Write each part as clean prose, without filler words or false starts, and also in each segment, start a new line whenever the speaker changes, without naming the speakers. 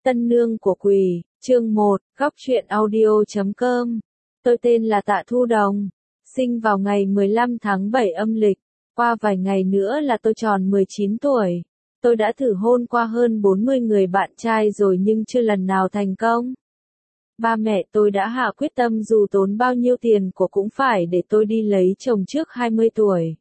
Tân nương của quỷ, chương 1, góc truyện audio.com. Tôi tên là Tạ Thu Đồng, sinh vào ngày 15 tháng 7 âm lịch, qua vài ngày nữa là tôi tròn 19 tuổi. Tôi đã thử hôn qua hơn 40 người bạn trai rồi nhưng chưa lần nào thành công. Ba mẹ tôi đã hạ quyết tâm dù tốn bao nhiêu tiền của cũng phải để tôi đi lấy chồng trước 20 tuổi.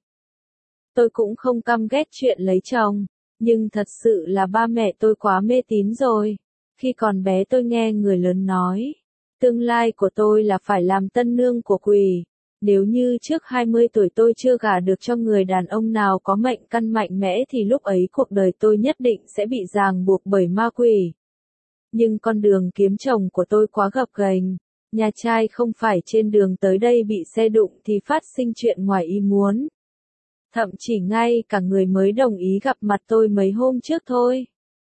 Tôi cũng không căm ghét chuyện lấy chồng, nhưng thật sự là ba mẹ tôi quá mê tín rồi. Khi còn bé tôi nghe người lớn nói, tương lai của tôi là phải làm tân nương của quỷ. Nếu như trước 20 tuổi tôi chưa gả được cho người đàn ông nào có mệnh căn mạnh mẽ thì lúc ấy cuộc đời tôi nhất định sẽ bị ràng buộc bởi ma quỷ. Nhưng con đường kiếm chồng của tôi quá gập ghềnh, nhà trai không phải trên đường tới đây bị xe đụng thì phát sinh chuyện ngoài ý muốn. Thậm chí ngay cả người mới đồng ý gặp mặt tôi mấy hôm trước thôi.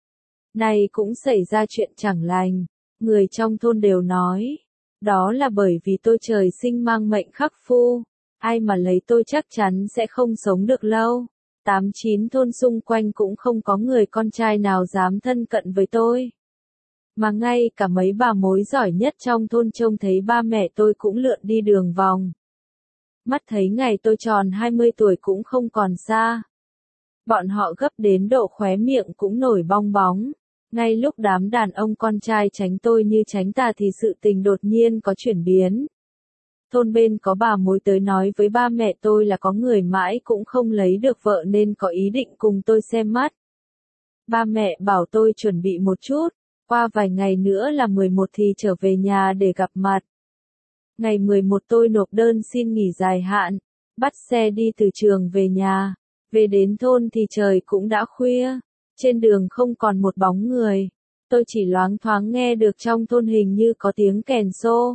Này cũng xảy ra chuyện chẳng lành, người trong thôn đều nói. Đó là bởi vì tôi trời sinh mang mệnh khắc phu, ai mà lấy tôi chắc chắn sẽ không sống được lâu. 8-9 thôn xung quanh cũng không có người con trai nào dám thân cận với tôi. Mà ngay cả mấy bà mối giỏi nhất trong thôn trông thấy ba mẹ tôi cũng lượn đi đường vòng. Mắt thấy ngày tôi tròn 20 tuổi cũng không còn xa. Bọn họ gấp đến độ khóe miệng cũng nổi bong bóng. Ngay lúc đám đàn ông con trai tránh tôi như tránh tà thì sự tình đột nhiên có chuyển biến. Thôn bên có bà mối tới nói với ba mẹ tôi là có người mãi cũng không lấy được vợ nên có ý định cùng tôi xem mắt. Ba mẹ bảo tôi chuẩn bị một chút, qua vài ngày nữa là 11 thì trở về nhà để gặp mặt. Ngày 11 tôi nộp đơn xin nghỉ dài hạn, bắt xe đi từ trường về nhà. Về đến thôn thì trời cũng đã khuya. Trên đường không còn một bóng người, tôi chỉ loáng thoáng nghe được trong thôn hình như có tiếng kèn xô.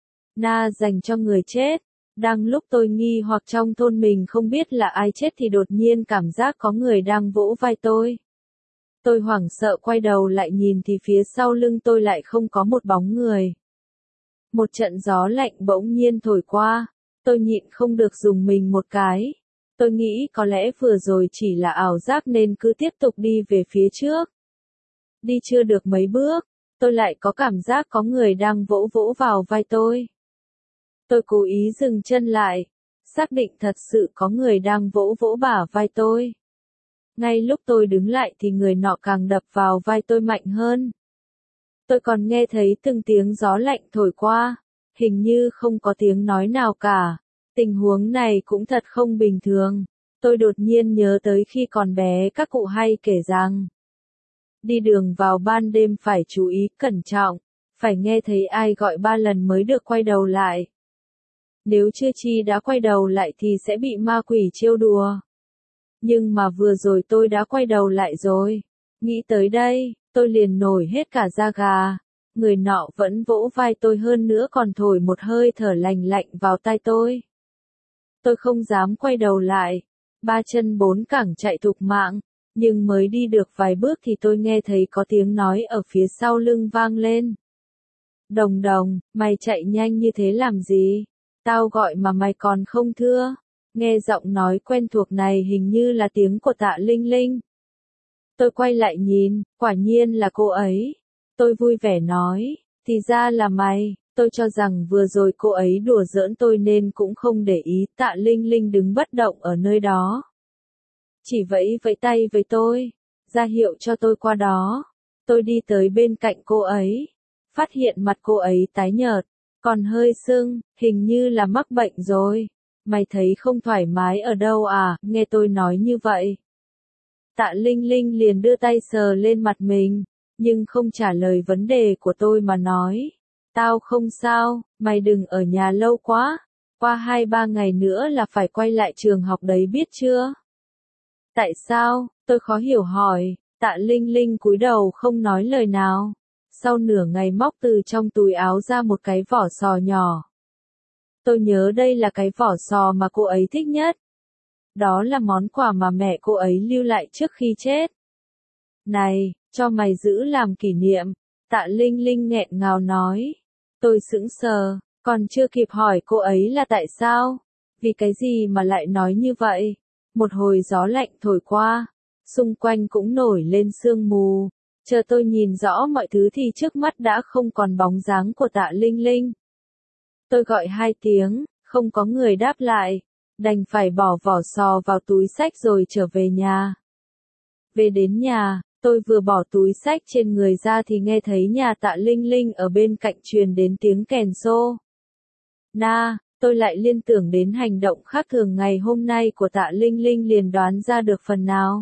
Na dành cho người chết. Đang lúc tôi nghi hoặc trong thôn mình không biết là ai chết thì đột nhiên cảm giác có người đang vỗ vai tôi. Tôi hoảng sợ quay đầu lại nhìn thì phía sau lưng tôi lại không có một bóng người. Một trận gió lạnh bỗng nhiên thổi qua, tôi nhịn không được dùng mình một cái. Tôi nghĩ có lẽ vừa rồi chỉ là ảo giác nên cứ tiếp tục đi về phía trước. Đi chưa được mấy bước, tôi lại có cảm giác có người đang vỗ vỗ vào vai tôi. Tôi cố ý dừng chân lại, xác định thật sự có người đang vỗ vỗ bả vai tôi. Ngay lúc tôi đứng lại thì người nọ càng đập vào vai tôi mạnh hơn. Tôi còn nghe thấy từng tiếng gió lạnh thổi qua, hình như không có tiếng nói nào cả. Tình huống này cũng thật không bình thường. Tôi đột nhiên nhớ tới khi còn bé các cụ hay kể rằng, đi đường vào ban đêm phải chú ý cẩn trọng, phải nghe thấy ai gọi 3 lần mới được quay đầu lại. Nếu chưa chi đã quay đầu lại thì sẽ bị ma quỷ trêu đùa. Nhưng mà vừa rồi tôi đã quay đầu lại rồi. Nghĩ tới đây, tôi liền nổi hết cả da gà. Người nọ vẫn vỗ vai tôi hơn nữa còn thổi một hơi thở lành lạnh vào tai tôi. Tôi không dám quay đầu lại, 3 chân 4 cẳng chạy thục mạng, nhưng mới đi được vài bước thì tôi nghe thấy có tiếng nói ở phía sau lưng vang lên. Đồng đồng, mày chạy nhanh như thế làm gì? Tao gọi mà mày còn không thưa. Nghe giọng nói quen thuộc này hình như là tiếng của Tạ Linh Linh. Tôi quay lại nhìn, quả nhiên là cô ấy. Tôi vui vẻ nói, thì ra là mày. Tôi cho rằng vừa rồi cô ấy đùa giỡn tôi nên cũng không để ý. Tạ Linh Linh đứng bất động ở nơi đó. Chỉ vẫy tay với tôi, ra hiệu cho tôi qua đó. Tôi đi tới bên cạnh cô ấy, phát hiện mặt cô ấy tái nhợt, còn hơi sưng, hình như là mắc bệnh rồi. Mày thấy không thoải mái ở đâu à? Nghe tôi nói như vậy. Tạ Linh Linh liền đưa tay sờ lên mặt mình, nhưng không trả lời vấn đề của tôi mà nói. Tao không sao, mày đừng ở nhà lâu quá, qua 2-3 ngày nữa là phải quay lại trường học đấy biết chưa? Tại sao? Tôi khó hiểu hỏi. Tạ Linh Linh cúi đầu không nói lời nào. Sau nửa ngày móc từ trong túi áo ra một cái vỏ sò nhỏ. Tôi nhớ đây là cái vỏ sò mà cô ấy thích nhất. Đó là món quà mà mẹ cô ấy lưu lại trước khi chết. Này, cho mày giữ làm kỷ niệm. Tạ Linh Linh nghẹn ngào nói. Tôi sững sờ, còn chưa kịp hỏi cô ấy là tại sao, vì cái gì mà lại nói như vậy. Một hồi gió lạnh thổi qua, xung quanh cũng nổi lên sương mù, Chờ tôi nhìn rõ mọi thứ thì trước mắt đã không còn bóng dáng của Tạ Linh Linh. Tôi gọi 2 tiếng, không có người đáp lại, đành phải bỏ vỏ sò vào túi xách rồi trở về nhà. Về đến nhà, tôi vừa bỏ túi xách trên người ra thì nghe thấy nhà Tạ Linh Linh ở bên cạnh truyền đến tiếng kèn xô. Tôi lại liên tưởng đến hành động khác thường ngày hôm nay của Tạ Linh Linh, liền đoán ra được phần nào.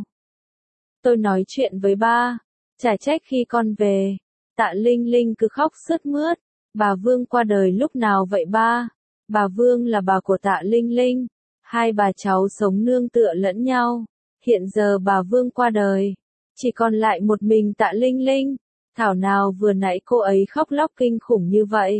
Tôi nói chuyện với ba, chả trách khi con về, Tạ Linh Linh cứ khóc sướt mướt. Bà Vương qua đời lúc nào vậy ba? Bà Vương là bà của Tạ Linh Linh, hai bà cháu sống nương tựa lẫn nhau. Hiện giờ bà Vương qua đời, chỉ còn lại một mình Tạ Linh Linh. Thảo nào vừa nãy cô ấy khóc lóc kinh khủng như vậy.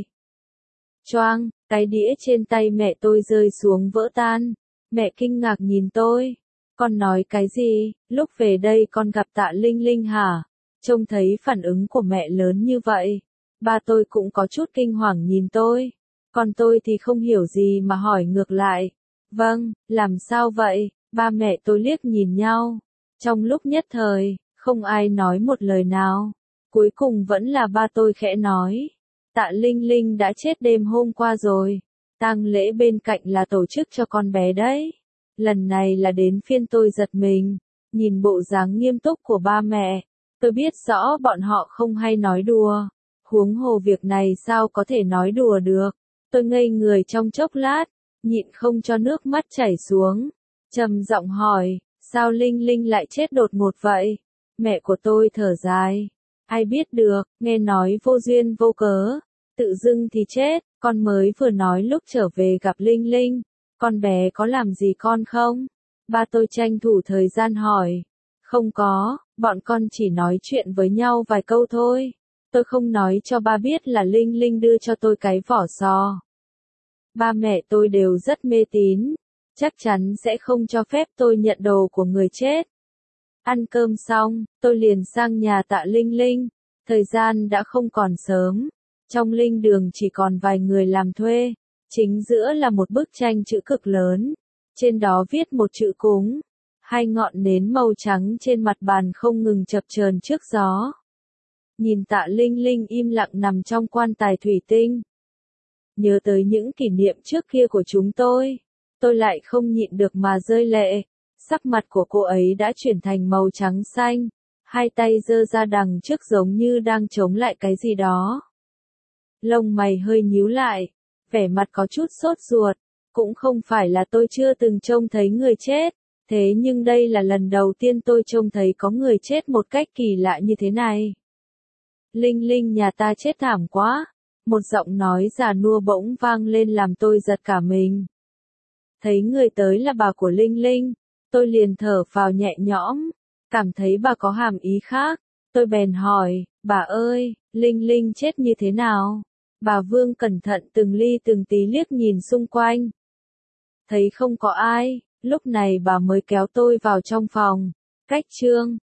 Choang, cái đĩa trên tay mẹ tôi rơi xuống vỡ tan. Mẹ kinh ngạc nhìn tôi. Con nói cái gì? Lúc về đây con gặp Tạ Linh Linh hả? Trông thấy phản ứng của mẹ lớn như vậy. Ba tôi cũng có chút kinh hoàng nhìn tôi. Còn tôi thì không hiểu gì mà hỏi ngược lại. Vâng, làm sao vậy? Ba mẹ tôi liếc nhìn nhau. Trong lúc nhất thời, không ai nói một lời nào. Cuối cùng vẫn là ba tôi khẽ nói. Tạ Linh Linh đã chết đêm hôm qua rồi. Tang lễ bên cạnh là tổ chức cho con bé đấy. Lần này là đến phiên tôi giật mình. Nhìn bộ dáng nghiêm túc của ba mẹ, tôi biết rõ bọn họ không hay nói đùa. Huống hồ việc này sao có thể nói đùa được. Tôi ngây người trong chốc lát, nhịn không cho nước mắt chảy xuống. Trầm giọng hỏi, sao Linh Linh lại chết đột ngột vậy? Mẹ của tôi thở dài. Ai biết được, nghe nói vô duyên vô cớ. Tự dưng thì chết, con mới vừa nói lúc trở về gặp Linh Linh. Con bé có làm gì con không? Ba tôi tranh thủ thời gian hỏi. Không có, bọn con chỉ nói chuyện với nhau vài câu thôi. Tôi không nói cho ba biết là Linh Linh đưa cho tôi cái vỏ sò. Ba mẹ tôi đều rất mê tín, chắc chắn sẽ không cho phép tôi nhận đồ của người chết. Ăn cơm xong, tôi liền sang nhà Tạ Linh Linh. Thời gian đã không còn sớm. Trong linh đường chỉ còn vài người làm thuê. Chính giữa là một bức tranh chữ cực lớn. Trên đó viết một chữ cúng. Hai ngọn nến màu trắng trên mặt bàn không ngừng chập chờn trước gió. Nhìn Tạ Linh Linh im lặng nằm trong quan tài thủy tinh. Nhớ tới những kỷ niệm trước kia của chúng tôi lại không nhịn được mà rơi lệ. Sắc mặt của cô ấy đã chuyển thành màu trắng xanh. Hai tay giơ ra đằng trước giống như đang chống lại cái gì đó. Lông mày hơi nhíu lại, vẻ mặt có chút sốt ruột. Cũng không phải là tôi chưa từng trông thấy người chết. Thế nhưng đây là lần đầu tiên tôi trông thấy có người chết một cách kỳ lạ như thế này. Linh Linh nhà ta chết thảm quá. Một giọng nói già nua bỗng vang lên làm tôi giật cả mình. Thấy người tới là bà của Linh Linh, tôi liền thở phào nhẹ nhõm, cảm thấy bà có hàm ý khác. Tôi bèn hỏi, bà ơi, Linh Linh chết như thế nào? Bà Vương cẩn thận từng ly từng tí liếc nhìn xung quanh. Thấy không có ai, lúc này bà mới kéo tôi vào trong phòng. Cách chương